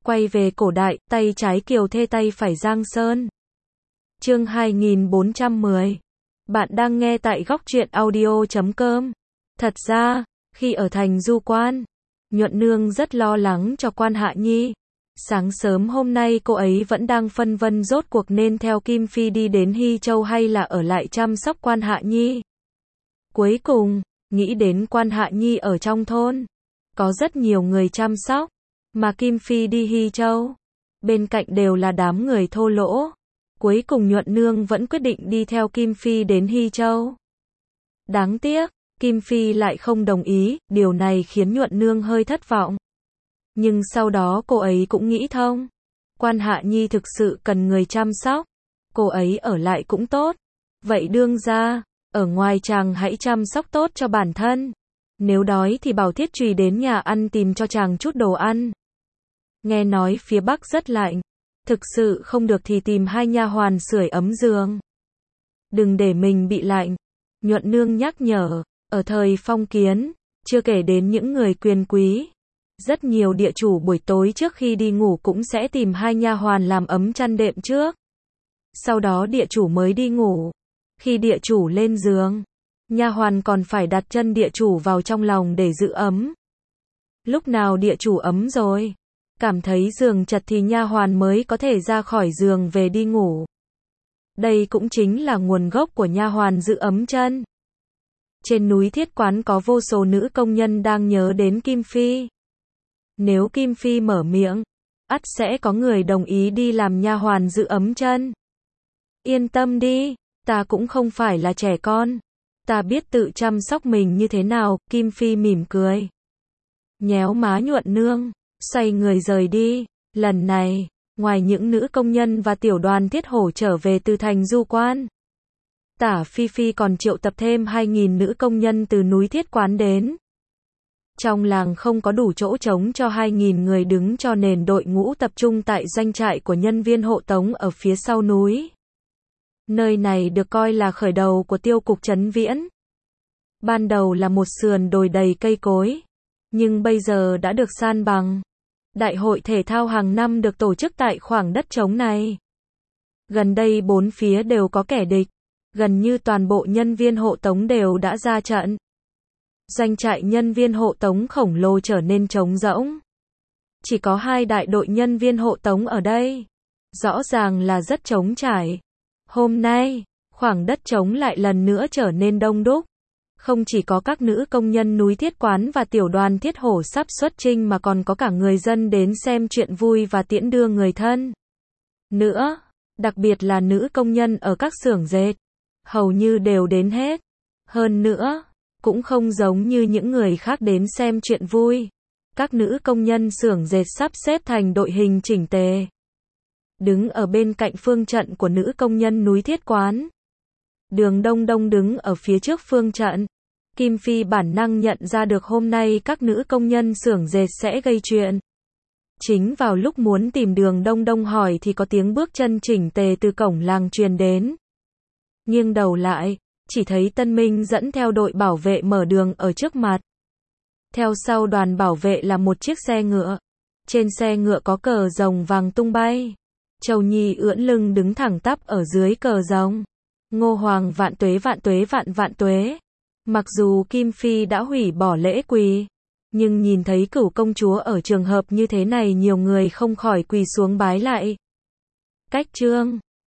Quay về cổ đại, tay trái Kiều Thê tay phải Giang Sơn. Chương 2410. Bạn đang nghe tại góc truyện audio.com. Thật ra, khi ở thành Du Quan, Nhuận Nương rất lo lắng cho Quan Hạ Nhi. Sáng sớm hôm nay cô ấy vẫn đang phân vân rốt cuộc nên theo Kim Phi đi đến Hy Châu hay là ở lại chăm sóc Quan Hạ Nhi. Cuối cùng, nghĩ đến Quan Hạ Nhi ở trong thôn, có rất nhiều người chăm sóc, mà Kim Phi đi Hy Châu, bên cạnh đều là đám người thô lỗ. Cuối cùng Nhuận Nương vẫn quyết định đi theo Kim Phi đến Hy Châu. Đáng tiếc, Kim Phi lại không đồng ý, điều này khiến Nhuận Nương hơi thất vọng. Nhưng sau đó cô ấy cũng nghĩ thông, Quan Hạ Nhi thực sự cần người chăm sóc, cô ấy ở lại cũng tốt. Vậy đương ra, ở ngoài chàng hãy chăm sóc tốt cho bản thân. Nếu đói thì bảo Thiết Trùy đến nhà ăn tìm cho chàng chút đồ ăn. Nghe nói phía Bắc rất lạnh, thực sự không được thì tìm hai nha hoàn sưởi ấm giường. Đừng để mình bị lạnh, Nhuận Nương nhắc nhở. Ở thời phong kiến, chưa kể đến những người quyền quý, rất nhiều địa chủ buổi tối trước khi đi ngủ cũng sẽ tìm hai nha hoàn làm ấm chăn đệm trước. Sau đó địa chủ mới đi ngủ. Khi địa chủ lên giường, nha hoàn còn phải đặt chân địa chủ vào trong lòng để giữ ấm. Lúc nào địa chủ ấm rồi, cảm thấy giường chật thì nha hoàn mới có thể ra khỏi giường về đi ngủ. Đây cũng chính là nguồn gốc của nha hoàn giữ ấm chân. Trên núi Thiết Quán có vô số nữ công nhân đang nhớ đến Kim Phi. Nếu Kim Phi mở miệng, ắt sẽ có người đồng ý đi làm nha hoàn giữ ấm chân. Yên tâm đi, ta cũng không phải là trẻ con. Ta biết tự chăm sóc mình như thế nào, Kim Phi mỉm cười. Nhéo má Nhuận Nương, xoay người rời đi. Lần này, ngoài những nữ công nhân và tiểu đoàn Thiết Hổ trở về từ thành Du Quan, Tả Phi Phi còn triệu tập thêm 2.000 nữ công nhân từ núi Thiết Quán đến. Trong làng không có đủ chỗ trống cho 2.000 người đứng cho nên đội ngũ tập trung tại doanh trại của nhân viên hộ tống ở phía sau núi. Nơi này được coi là khởi đầu của tiêu cục Trấn Viễn. Ban đầu là một sườn đồi đầy cây cối, nhưng bây giờ đã được san bằng. Đại hội thể thao hàng năm được tổ chức tại khoảng đất trống này. Gần đây bốn phía đều có kẻ địch. Gần như toàn bộ nhân viên hộ tống đều đã ra trận. Doanh trại nhân viên hộ tống khổng lồ trở nên trống rỗng. Chỉ có 2 đại đội nhân viên hộ tống ở đây. Rõ ràng là rất trống trải. Hôm nay, khoảng đất trống lại lần nữa trở nên đông đúc. Không chỉ có các nữ công nhân núi Thiết Quán và tiểu đoàn Thiết Hổ sắp xuất chinh mà còn có cả người dân đến xem chuyện vui và tiễn đưa người thân. Nữa, đặc biệt là nữ công nhân ở các xưởng dệt. Hầu như đều đến hết. Hơn nữa, cũng không giống như những người khác đến xem chuyện vui. Các nữ công nhân xưởng dệt sắp xếp thành đội hình chỉnh tề. Đứng ở bên cạnh phương trận của nữ công nhân núi Thiết Quán. Đường Đông Đông đứng ở phía trước phương trận. Kim Phi bản năng nhận ra được hôm nay các nữ công nhân xưởng dệt sẽ gây chuyện. Chính vào lúc muốn tìm Đường Đông Đông hỏi thì có tiếng bước chân chỉnh tề từ cổng làng truyền đến. Nghiêng đầu lại, chỉ thấy Tân Minh dẫn theo đội bảo vệ mở đường ở trước mặt. Theo sau đoàn bảo vệ là một chiếc xe ngựa. Trên xe ngựa có cờ rồng vàng tung bay. Châu Nhi ưỡn lưng đứng thẳng tắp ở dưới cờ rồng. Ngô Hoàng vạn tuế vạn tuế vạn vạn tuế. Mặc dù Kim Phi đã hủy bỏ lễ quỳ, nhưng nhìn thấy Cửu công chúa ở trường hợp như thế này nhiều người không khỏi quỳ xuống bái lại. Cách trương,